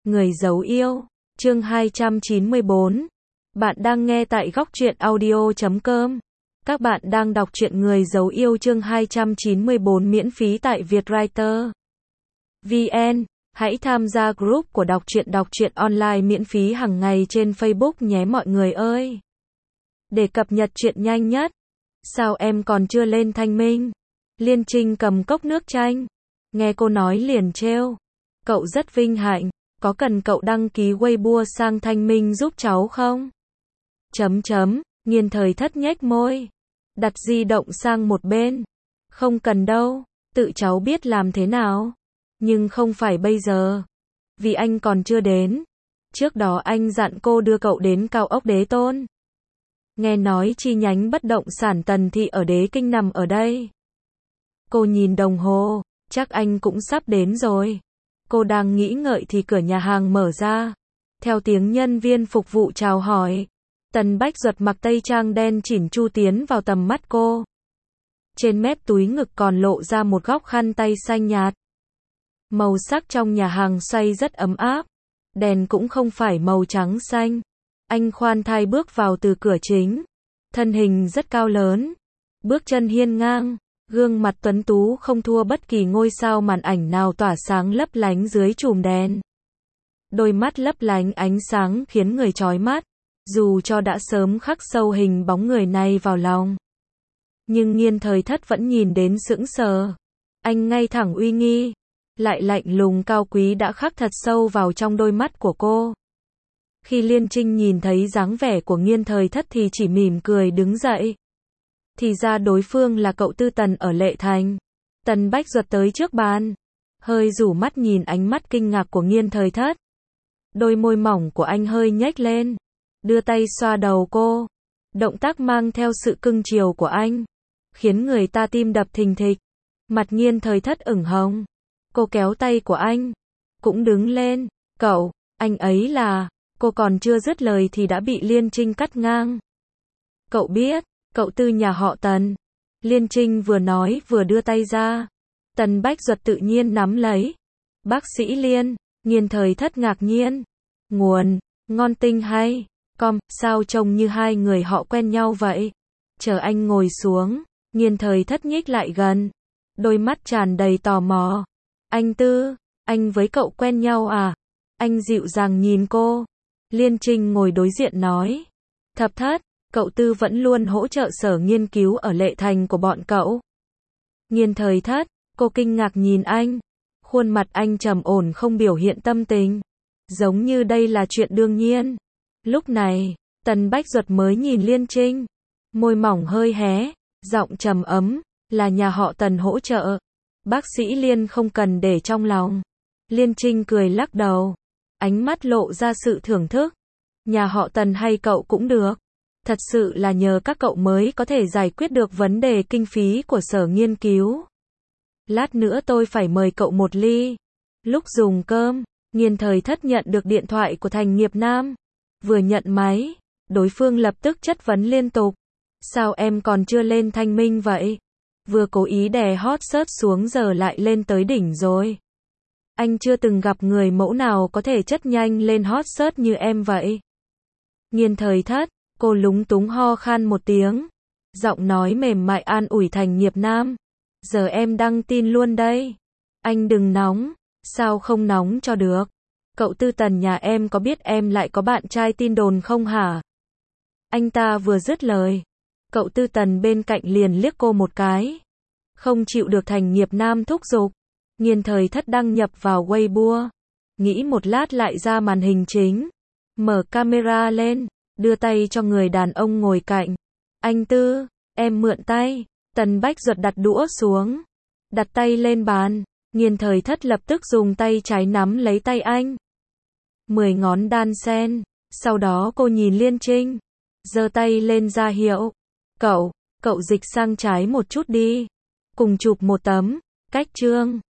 Người giấu yêu, chương 294. Bạn đang nghe tại góc truyện audio.com. Các bạn đang đọc truyện Người giấu yêu chương 294 miễn phí tại Vietwriter VN. Hãy tham gia group của đọc truyện online miễn phí hàng ngày trên Facebook nhé mọi người ơi. Để cập nhật truyện nhanh nhất. Sao em còn chưa lên Thanh Minh? Liên Trinh cầm cốc nước chanh. Nghe cô nói liền trêu. Cậu rất vinh hạnh. Có cần cậu đăng ký Weibo sang Thanh Minh giúp cháu không? Nghiên Thời Thất nhếch môi. Đặt di động sang một bên. Không cần đâu. Tự cháu biết làm thế nào. Nhưng không phải bây giờ. Vì anh còn chưa đến. Trước đó anh dặn cô đưa cậu đến cao ốc Đế Tôn. Nghe nói chi nhánh bất động sản Tần Thị ở Đế Kinh nằm ở đây. Cô nhìn đồng hồ. Chắc anh cũng sắp đến rồi. Cô đang nghĩ ngợi thì cửa nhà hàng mở ra. Theo tiếng nhân viên phục vụ chào hỏi. Tần Bách Duật mặc tây trang đen chỉn chu tiến vào tầm mắt cô. Trên mép túi ngực còn lộ ra một góc khăn tay xanh nhạt. Màu sắc trong nhà hàng xoay rất ấm áp. Đèn cũng không phải màu trắng xanh. Anh khoan thai bước vào từ cửa chính. Thân hình rất cao lớn. Bước chân hiên ngang. Gương mặt tuấn tú không thua bất kỳ ngôi sao màn ảnh nào tỏa sáng lấp lánh dưới chùm đèn. Đôi mắt lấp lánh ánh sáng khiến người chói mắt. Dù cho đã sớm khắc sâu hình bóng người này vào lòng. Nhưng Nghiên Thời Thất vẫn nhìn đến sững sờ. Anh ngay thẳng uy nghi. Lại lạnh lùng cao quý đã khắc thật sâu vào trong đôi mắt của cô. Khi Liên Trinh nhìn thấy dáng vẻ của Nghiên Thời Thất thì chỉ mỉm cười đứng dậy. Thì ra đối phương là cậu Tư Tần ở Lệ Thành. Tần Bách Duật tới trước bàn. Hơi rủ mắt nhìn ánh mắt kinh ngạc của Nghiên Thời Thất. Đôi môi mỏng của anh hơi nhếch lên. Đưa tay xoa đầu cô. Động tác mang theo sự cưng chiều của anh. Khiến người ta tim đập thình thịch. Mặt Nghiên Thời Thất ửng hồng. Cô kéo tay của anh. Cũng đứng lên. Cậu, anh ấy là... Cô còn chưa dứt lời thì đã bị Liên Trinh cắt ngang. Cậu biết, cậu Tư nhà họ Tần. Liên Trinh vừa nói vừa đưa tay ra. Tần Bách Duật tự nhiên nắm lấy. Bác sĩ Liên, Nghiên Thời Thất ngạc nhiên. Nguồn, ngon tinh hay. Sao trông như hai người họ quen nhau vậy? Chờ anh ngồi xuống. Nghiên Thời Thất nhích lại gần. Đôi mắt tràn đầy tò mò. Anh Tư, anh với cậu quen nhau à? Anh dịu dàng nhìn cô. Liên Trinh ngồi đối diện nói. Thập Thất, cậu Tư vẫn luôn hỗ trợ sở nghiên cứu ở Lệ Thành của bọn cậu. Nghiên Thời Thất, cô kinh ngạc nhìn anh. Khuôn mặt anh trầm ổn không biểu hiện tâm tình. Giống như đây là chuyện đương nhiên. Lúc này, Tần Bách Duật mới nhìn Liên Trinh. Môi mỏng hơi hé, giọng trầm ấm, là nhà họ Tần hỗ trợ. Bác sĩ Liên không cần để trong lòng. Liên Trinh cười lắc đầu. Ánh mắt lộ ra sự thưởng thức. Nhà họ Tần hay cậu cũng được. Thật sự là nhờ các cậu mới có thể giải quyết được vấn đề kinh phí của sở nghiên cứu. Lát nữa tôi phải mời cậu một ly. Lúc dùng cơm, Nghiên Thời Thất nhận được điện thoại của Thành Nghiệp Nam. Vừa nhận máy, đối phương lập tức chất vấn liên tục. Sao em còn chưa lên Thanh Minh vậy? Vừa cố ý đè hot search xuống giờ lại lên tới đỉnh rồi. Anh chưa từng gặp người mẫu nào có thể chất nhanh lên hot search như em vậy. Nghiên Thời Thất, cô lúng túng ho khan một tiếng. Giọng nói mềm mại an ủi Thành Nghiệp Nam. Giờ em đăng tin luôn đây. Anh đừng nóng. Sao không nóng cho được? Cậu Tư Tần nhà em có biết em lại có bạn trai tin đồn không hả? Anh ta vừa dứt lời. Cậu Tư Tần bên cạnh liền liếc cô một cái. Không chịu được Thành Nghiệp Nam thúc giục. Nghiên Thời Thất đăng nhập vào Weibo. Nghĩ một lát lại ra màn hình chính. Mở camera lên. Đưa tay cho người đàn ông ngồi cạnh. Anh Tư, em mượn tay. Tần Bách Duật đặt đũa xuống. Đặt tay lên bàn. Nghiên Thời Thất lập tức dùng tay trái nắm lấy tay anh. 10 ngón đan sen. Sau đó cô nhìn Liên Trinh. Giơ tay lên ra hiệu. Cậu dịch sang trái một chút đi. Cùng chụp một tấm. Cách trương.